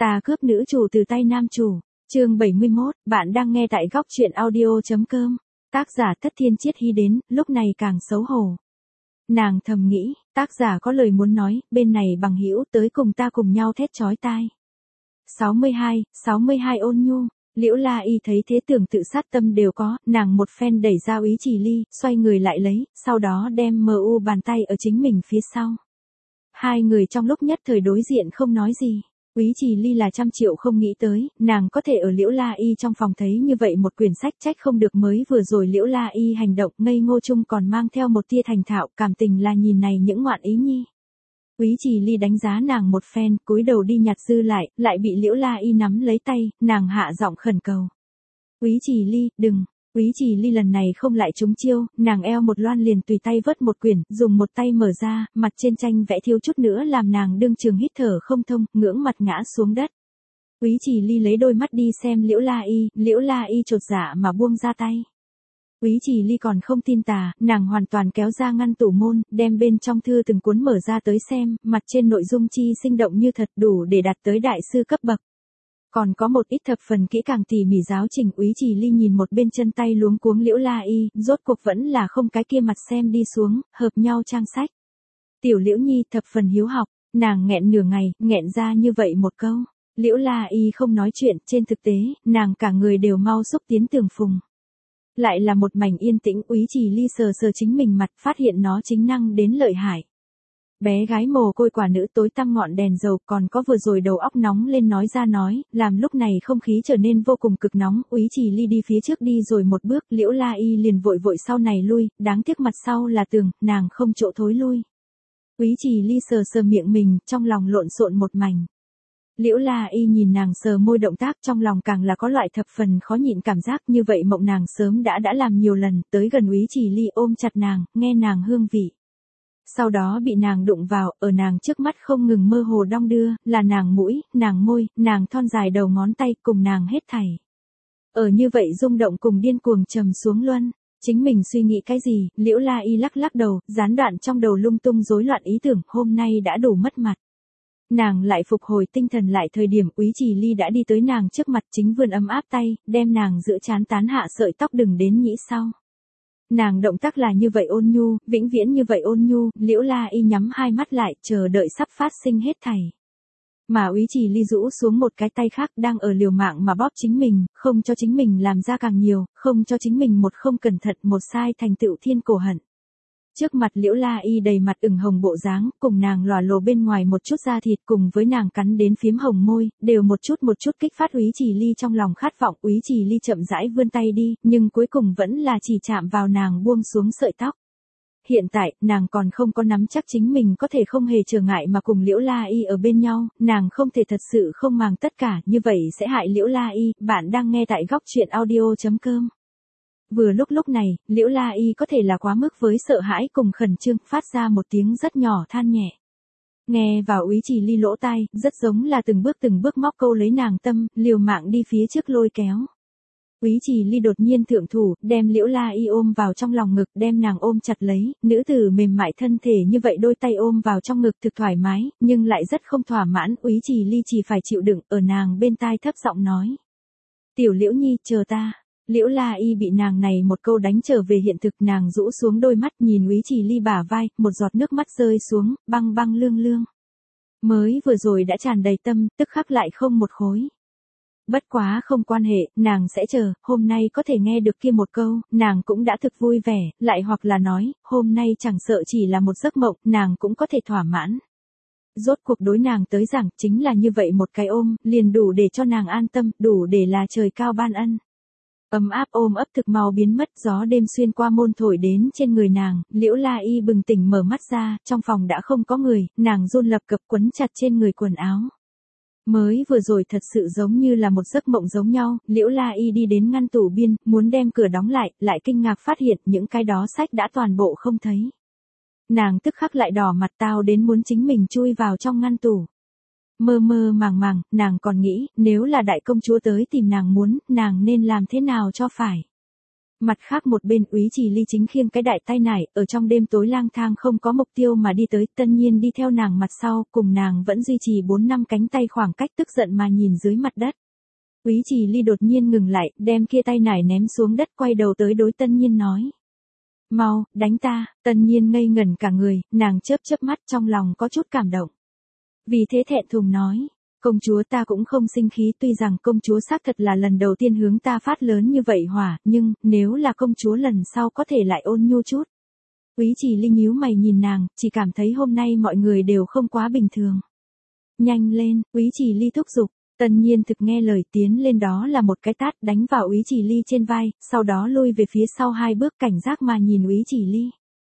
Ta cướp nữ chủ từ tay nam chủ. Chương 71, bạn đang nghe tại góc truyện audio.com. Tác giả Thất Thiên Chiết Hy đến, lúc này càng xấu hổ. Nàng thầm nghĩ, tác giả có lời muốn nói, bên này bằng hữu tới cùng ta cùng nhau thét chói tai. 62 ôn nhu. Liễu La Y thấy thế tưởng tự sát tâm đều có, nàng một phen đẩy ra Úy Trì Ly, xoay người lại lấy, sau đó đem MU bàn tay ở chính mình phía sau. Hai người trong lúc nhất thời đối diện không nói gì. Úy Trì Ly là trăm triệu không nghĩ tới, nàng có thể ở Liễu La Y trong phòng thấy như vậy một quyển sách, trách không được mới vừa rồi Liễu La Y hành động ngây ngô chung còn mang theo một tia thành thạo, cảm tình là nhìn này những ngoạn ý nhi. Úy Trì Ly đánh giá nàng một phen, cúi đầu đi nhặt dư lại bị Liễu La Y nắm lấy tay, nàng hạ giọng khẩn cầu. Úy Trì Ly, đừng. Úy Trì Ly lần này không lại trúng chiêu, nàng eo một loan liền tùy tay vớt một quyển, dùng một tay mở ra, mặt trên tranh vẽ thiếu chút nữa làm nàng đương trường hít thở không thông, ngưỡng mặt ngã xuống đất. Úy Trì Ly lấy đôi mắt đi xem Liễu La Y chột dạ mà buông ra tay. Úy Trì Ly còn không tin tà, nàng hoàn toàn kéo ra ngăn tủ môn, đem bên trong thư từng cuốn mở ra tới xem, mặt trên nội dung chi sinh động như thật, đủ để đạt tới đại sư cấp bậc. Còn có một ít thập phần kỹ càng tỉ mỉ giáo trình. Úy Trì Ly nhìn một bên chân tay luống cuống Liễu La Y, rốt cuộc vẫn là không cái kia mặt xem đi xuống, hợp nhau trang sách. Tiểu Liễu Nhi thập phần hiếu học, nàng nghẹn nửa ngày, nghẹn ra như vậy một câu. Liễu La Y không nói chuyện, trên thực tế, nàng cả người đều mau xúc tiến tường phùng. Lại là một mảnh yên tĩnh. Úy Trì Ly sờ chính mình mặt, phát hiện nó chính năng đến lợi hại. Bé gái mồ côi quả nữ tối tăm ngọn đèn dầu, còn có vừa rồi đầu óc nóng lên nói ra nói, làm lúc này không khí trở nên vô cùng cực nóng. Úy Trì Ly đi phía trước đi rồi một bước, Liễu La Y liền vội sau này lui, đáng tiếc mặt sau là tường, nàng không chỗ thối lui. Úy Trì Ly sờ miệng mình, trong lòng lộn xộn một mảnh. Liễu La Y nhìn nàng sờ môi động tác, trong lòng càng là có loại thập phần khó nhịn cảm giác, như vậy mộng nàng sớm đã làm nhiều lần, tới gần Úy Trì Ly ôm chặt nàng, nghe nàng hương vị. Sau đó bị nàng đụng vào, ở nàng trước mắt không ngừng mơ hồ đong đưa, là nàng mũi, nàng môi, nàng thon dài đầu ngón tay, cùng nàng hết thảy. Ở như vậy rung động cùng điên cuồng trầm xuống luân, chính mình suy nghĩ cái gì, Liễu La Y lắc đầu, gián đoạn trong đầu lung tung rối loạn ý tưởng, hôm nay đã đủ mất mặt. Nàng lại phục hồi tinh thần lại thời điểm Úy Trì Ly đã đi tới nàng trước mặt, chính vươn ấm áp tay, đem nàng giữa trán tán hạ sợi tóc đừng đến nhĩ sau. Nàng động tác là như vậy ôn nhu, vĩnh viễn như vậy ôn nhu, Liễu La Y nhắm hai mắt lại, chờ đợi sắp phát sinh hết thảy. Mà Úy Trì Ly rũ xuống một cái tay khác đang ở liều mạng mà bóp chính mình, không cho chính mình làm ra càng nhiều, không cho chính mình một không cẩn thận một sai thành tựu thiên cổ hận. Trước mặt Liễu La Y đầy mặt ửng hồng bộ dáng, cùng nàng lòa lồ bên ngoài một chút da thịt, cùng với nàng cắn đến phiếm hồng môi, đều một chút kích phát Úy Trì Ly trong lòng khát vọng. Úy Trì Ly chậm rãi vươn tay đi, nhưng cuối cùng vẫn là chỉ chạm vào nàng buông xuống sợi tóc. Hiện tại, nàng còn không có nắm chắc chính mình có thể không hề trở ngại mà cùng Liễu La Y ở bên nhau, nàng không thể thật sự không màng tất cả, như vậy sẽ hại Liễu La Y. Bạn đang nghe tại góc truyện audio.com. Vừa lúc này, Liễu La Y có thể là quá mức với sợ hãi cùng khẩn trương, phát ra một tiếng rất nhỏ than nhẹ. Nghe vào Úy Trì Ly lỗ tai, rất giống là từng bước móc câu lấy nàng tâm, liều mạng đi phía trước lôi kéo. Úy Trì Ly đột nhiên thượng thủ, đem Liễu La Y ôm vào trong lòng ngực, đem nàng ôm chặt lấy, nữ tử mềm mại thân thể như vậy đôi tay ôm vào trong ngực thực thoải mái, nhưng lại rất không thỏa mãn. Úy Trì Ly chỉ phải chịu đựng, ở nàng bên tai thấp giọng nói. Tiểu Liễu Nhi, chờ ta. Liễu La Y bị nàng này một câu đánh trở về hiện thực, nàng rũ xuống đôi mắt nhìn Úy Trì Ly bả vai, một giọt nước mắt rơi xuống, băng lương. Mới vừa rồi đã tràn đầy tâm, tức khắc lại không một khối. Bất quá không quan hệ, nàng sẽ chờ, hôm nay có thể nghe được kia một câu, nàng cũng đã thực vui vẻ, lại hoặc là nói, hôm nay chẳng sợ chỉ là một giấc mộng, nàng cũng có thể thỏa mãn. Rốt cuộc đối nàng tới rằng, chính là như vậy một cái ôm, liền đủ để cho nàng an tâm, đủ để là trời cao ban ân. Ấm áp ôm ấp thực mau biến mất, gió đêm xuyên qua môn thổi đến trên người nàng, Liễu La Y bừng tỉnh mở mắt ra, trong phòng đã không có người, nàng run lập cập quấn chặt trên người quần áo. Mới vừa rồi thật sự giống như là một giấc mộng giống nhau, Liễu La Y đi đến ngăn tủ biên, muốn đem cửa đóng lại kinh ngạc phát hiện những cái đó sách đã toàn bộ không thấy. Nàng tức khắc lại đỏ mặt tao đến muốn chính mình chui vào trong ngăn tủ. Mơ màng, nàng còn nghĩ, nếu là đại công chúa tới tìm nàng muốn, nàng nên làm thế nào cho phải. Mặt khác một bên Úy Trì Ly chính khiêng cái đại tay nải, ở trong đêm tối lang thang không có mục tiêu mà đi tới, Tân Nhiên đi theo nàng mặt sau, cùng nàng vẫn duy trì 4-5 cánh tay khoảng cách, tức giận mà nhìn dưới mặt đất. Úy Trì Ly đột nhiên ngừng lại, đem kia tay nải ném xuống đất, quay đầu tới đối Tân Nhiên nói. Mau, đánh ta. Tân Nhiên ngây ngẩn cả người, nàng chớp chớp mắt, trong lòng có chút cảm động. Vì thế thẹn thùng nói. Công chúa, ta cũng không sinh khí, tuy rằng công chúa xác thật là lần đầu tiên hướng ta phát lớn như vậy hỏa, nhưng, nếu là công chúa lần sau có thể lại ôn nhu chút. Úy Trì Ly nhíu mày nhìn nàng, chỉ cảm thấy hôm nay mọi người đều không quá bình thường. Nhanh lên, Úy Trì Ly thúc giục. Tân Nhiên thực nghe lời, tiến lên đó là một cái tát đánh vào Úy Trì Ly trên vai, sau đó lui về phía sau 2 bước, cảnh giác mà nhìn Úy Trì Ly.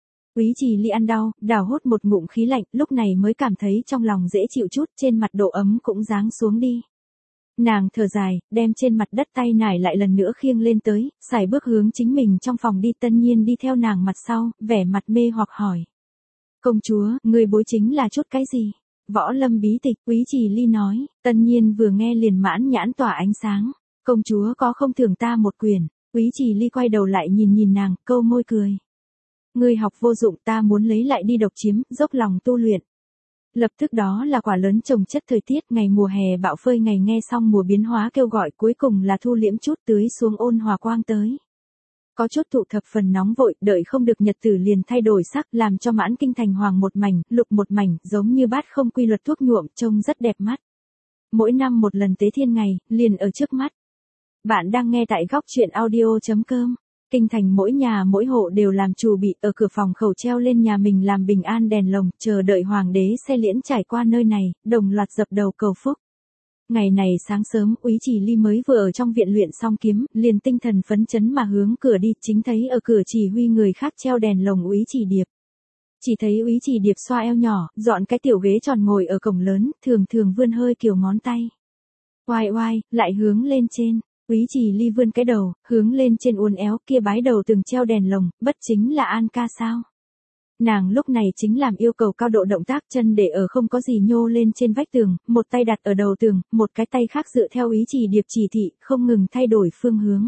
Úy Trì Ly ăn đau, đào hốt một ngụm khí lạnh, lúc này mới cảm thấy trong lòng dễ chịu chút, trên mặt độ ấm cũng giáng xuống đi. Nàng thở dài, đem trên mặt đất tay nải lại lần nữa khiêng lên tới, sải bước hướng chính mình trong phòng đi. Tân Nhiên đi theo nàng mặt sau, vẻ mặt mê hoặc hỏi. Công chúa, người bối chính là chút cái gì? Võ lâm bí tịch, Úy Trì Ly nói. Tân Nhiên vừa nghe liền mãn nhãn tỏa ánh sáng. Công chúa có không thưởng ta một quyển? Úy Trì Ly quay đầu lại nhìn nàng, câu môi cười. Ngươi học vô dụng, ta muốn lấy lại đi độc chiếm, dốc lòng tu luyện. Lập tức đó là quả lớn trồng chất thời tiết, ngày mùa hè bạo phơi, ngày nghe xong mùa biến hóa kêu gọi, cuối cùng là thu liễm chút, tưới xuống ôn hòa quang tới. Có chút thụ thập phần nóng vội, đợi không được nhật tử liền thay đổi sắc, làm cho mãn kinh thành hoàng một mảnh, lục một mảnh, giống như bát không quy luật thuốc nhuộm, trông rất đẹp mắt. Mỗi năm một lần tế thiên ngày, liền ở trước mắt. Bạn đang nghe tại góc truyện audio.com. Kinh thành mỗi nhà mỗi hộ đều làm chủ bị, ở cửa phòng khẩu treo lên nhà mình làm bình an đèn lồng, chờ đợi hoàng đế xe liễn trải qua nơi này, đồng loạt dập đầu cầu phúc. Ngày này sáng sớm, Úy Trì Ly mới vừa ở trong viện luyện xong kiếm, liền tinh thần phấn chấn mà hướng cửa đi, chính thấy ở cửa chỉ huy người khác treo đèn lồng Úy Trì Điệp. Chỉ thấy Úy Trì Điệp xoa eo nhỏ, dọn cái tiểu ghế tròn ngồi ở cổng lớn, thường thường vươn hơi kiểu ngón tay. Oai oai, lại hướng lên trên. Úy Trì Ly vươn cái đầu, hướng lên trên uốn éo, kia bái đầu từng treo đèn lồng, bất chính là An ca sao? Nàng lúc này chính làm yêu cầu cao độ động tác, chân để ở không có gì nhô lên trên vách tường, một tay đặt ở đầu tường, một cái tay khác dựa theo Úy Trì Điệp chỉ thị, không ngừng thay đổi phương hướng.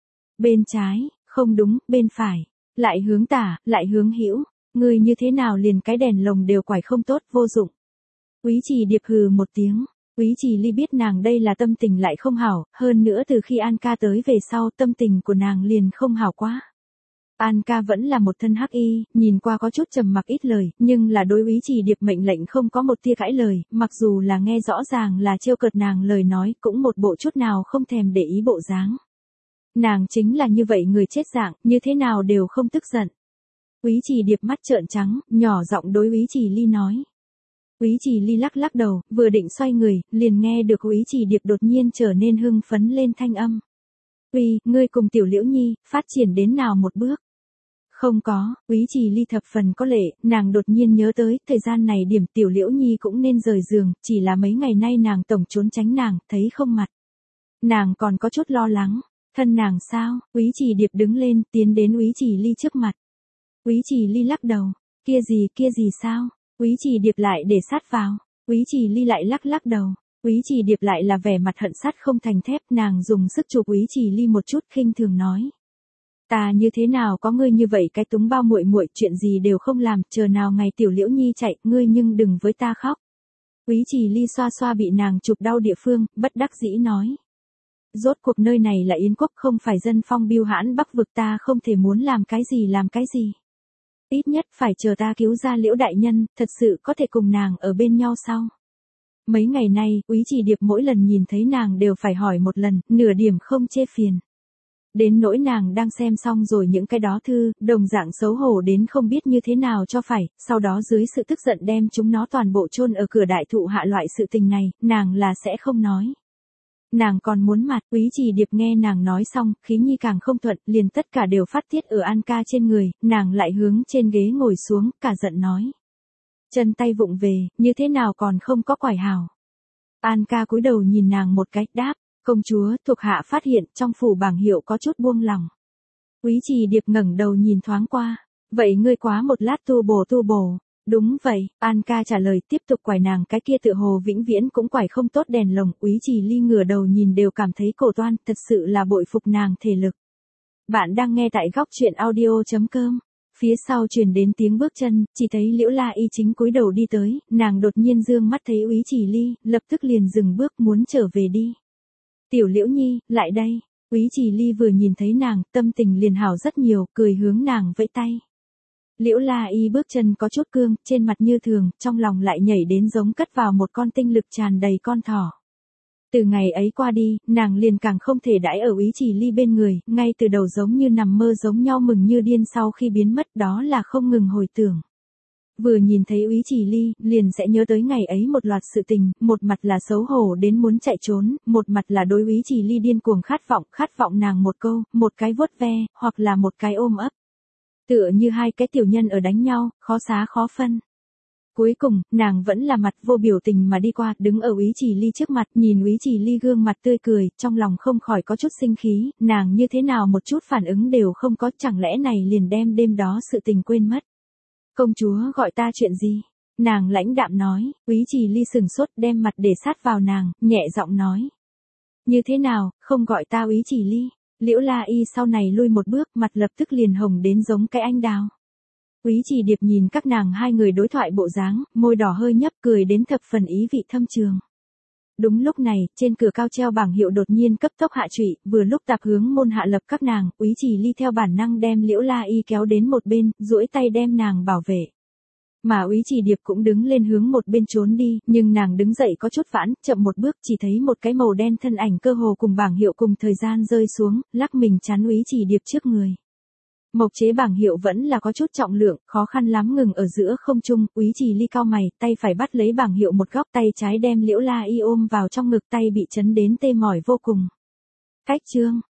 Bên trái, không đúng, bên phải, lại hướng tả, lại hướng hữu, người như thế nào liền cái đèn lồng đều quải không tốt, vô dụng. Úy Trì Điệp hừ một tiếng. Úy Trì Ly biết nàng đây là tâm tình lại không hảo, hơn nữa từ khi An ca tới về sau, tâm tình của nàng liền không hảo quá. An ca vẫn là một thân hắc y, nhìn qua có chút trầm mặc ít lời, nhưng là đối Úy Trì Điệp mệnh lệnh không có một tia cãi lời, mặc dù là nghe rõ ràng là trêu cợt nàng lời nói, cũng một bộ chút nào không thèm để ý bộ dáng. Nàng chính là như vậy người chết dạng, như thế nào đều không tức giận. Úy Trì Điệp mắt trợn trắng, nhỏ giọng đối Úy Trì Ly nói. Úy Trì Ly lắc lắc đầu, vừa định xoay người, liền nghe được Úy Trì Điệp đột nhiên trở nên hưng phấn lên thanh âm. Uy, ngươi cùng Tiểu Liễu Nhi, phát triển đến nào một bước? Không có, Úy Trì Ly thập phần có lệ, nàng đột nhiên nhớ tới, thời gian này điểm Tiểu Liễu Nhi cũng nên rời giường, chỉ là mấy ngày nay nàng tổng trốn tránh nàng, thấy không mặt. Nàng còn có chút lo lắng, thân nàng sao? Úy Trì Điệp đứng lên, tiến đến Úy Trì Ly trước mặt. Úy Trì Ly lắc đầu, kia gì sao? Úy Trì Điệp lại để sát vào. Úy Trì Ly lại lắc lắc đầu. Úy Trì Điệp lại là vẻ mặt hận sắt không thành thép, nàng dùng sức chụp Úy Trì Ly một chút, khinh thường nói. Ta như thế nào có ngươi như vậy cái túng bao muội muội, chuyện gì đều không làm, chờ nào ngày Tiểu Liễu Nhi chạy, ngươi nhưng đừng với ta khóc. Úy Trì Ly xoa xoa bị nàng chụp đau địa phương, bất đắc dĩ nói. Rốt cuộc nơi này là Yến quốc, không phải dân phong biêu hãn Bắc vực, ta không thể muốn làm cái gì. Ít nhất phải chờ ta cứu ra Liễu đại nhân, thật sự có thể cùng nàng ở bên nhau sau. Mấy ngày nay, Úy Trì Điệp mỗi lần nhìn thấy nàng đều phải hỏi một lần, nửa điểm không chê phiền. Đến nỗi nàng đang xem xong rồi những cái đó thư, đồng dạng xấu hổ đến không biết như thế nào cho phải, sau đó dưới sự tức giận đem chúng nó toàn bộ chôn ở cửa đại thụ hạ, loại sự tình này, nàng là sẽ không nói. Nàng còn muốn mặt. Úy Trì Điệp nghe nàng nói xong, khí nhi càng không thuận, liền tất cả đều phát tiết ở An ca trên người, nàng lại hướng trên ghế ngồi xuống, cả giận nói. Chân tay vụng về, như thế nào còn không có quải hảo. An ca cúi đầu nhìn nàng một cái, đáp, công chúa, thuộc hạ phát hiện trong phủ bảng hiệu có chút buông lòng. Úy Trì Điệp ngẩng đầu nhìn thoáng qua, vậy ngươi quá một lát tu bổ. Đúng vậy, An ca trả lời, tiếp tục quải nàng cái kia tựa hồ vĩnh viễn cũng quải không tốt đèn lồng. Úy Trì Ly ngửa đầu nhìn đều cảm thấy cổ toan, thật sự là bội phục nàng thể lực. Bạn đang nghe tại góc truyện audio.com. Phía sau truyền đến tiếng bước chân, chỉ thấy Liễu La Y chính cúi đầu đi tới, nàng đột nhiên dương mắt thấy Úy Chỉ Ly, lập tức liền dừng bước muốn trở về đi. Tiểu Liễu Nhi, lại đây. Úy Chỉ Ly vừa nhìn thấy nàng, tâm tình liền hảo rất nhiều, cười hướng nàng vẫy tay. Liễu La Y bước chân có chút cương, trên mặt như thường, trong lòng lại nhảy đến giống cất vào một con tinh lực tràn đầy con thỏ. Từ ngày ấy qua đi, nàng liền càng không thể đãi ở Úy Chỉ Ly bên người, ngay từ đầu giống như nằm mơ giống nhau mừng như điên sau khi biến mất, đó là không ngừng hồi tưởng. Vừa nhìn thấy Úy Chỉ Ly, liền sẽ nhớ tới ngày ấy một loạt sự tình, một mặt là xấu hổ đến muốn chạy trốn, một mặt là đối Úy Chỉ Ly điên cuồng khát vọng nàng một câu, một cái vuốt ve, hoặc là một cái ôm ấp. Tựa như hai cái tiểu nhân ở đánh nhau, khó xá khó phân. Cuối cùng, nàng vẫn là mặt vô biểu tình mà đi qua, đứng ở Úy Chỉ Ly trước mặt, nhìn Úy Chỉ Ly gương mặt tươi cười, trong lòng không khỏi có chút sinh khí, nàng như thế nào một chút phản ứng đều không có, chẳng lẽ này liền đem đêm đó sự tình quên mất. Công chúa gọi ta chuyện gì? Nàng lãnh đạm nói, Úy Chỉ Ly sừng sốt đem mặt để sát vào nàng, nhẹ giọng nói. Như thế nào, không gọi ta Úy Chỉ Ly? Liễu La Y sau này lui một bước, mặt lập tức liền hồng đến giống cái anh đào. Úy Chỉ Điệp nhìn các nàng hai người đối thoại bộ dáng, môi đỏ hơi nhấp cười đến thập phần ý vị thâm trường. Đúng lúc này, trên cửa cao treo bảng hiệu đột nhiên cấp tốc hạ trụy, vừa lúc tạp hướng môn hạ lập các nàng, Úy Chỉ Ly theo bản năng đem Liễu La Y kéo đến một bên, duỗi tay đem nàng bảo vệ. Mà Úy Chỉ Điệp cũng đứng lên hướng một bên trốn đi, nhưng nàng đứng dậy có chút vãn, chậm một bước chỉ thấy một cái màu đen thân ảnh cơ hồ cùng bảng hiệu cùng thời gian rơi xuống, lắc mình chắn Úy Chỉ Điệp trước người. Mộc chế bảng hiệu vẫn là có chút trọng lượng, khó khăn lắm ngừng ở giữa không trung, Úy Chỉ Ly cau mày, tay phải bắt lấy bảng hiệu một góc, tay trái đem Liễu La Y ôm vào trong ngực, tay bị chấn đến tê mỏi vô cùng. Cách chương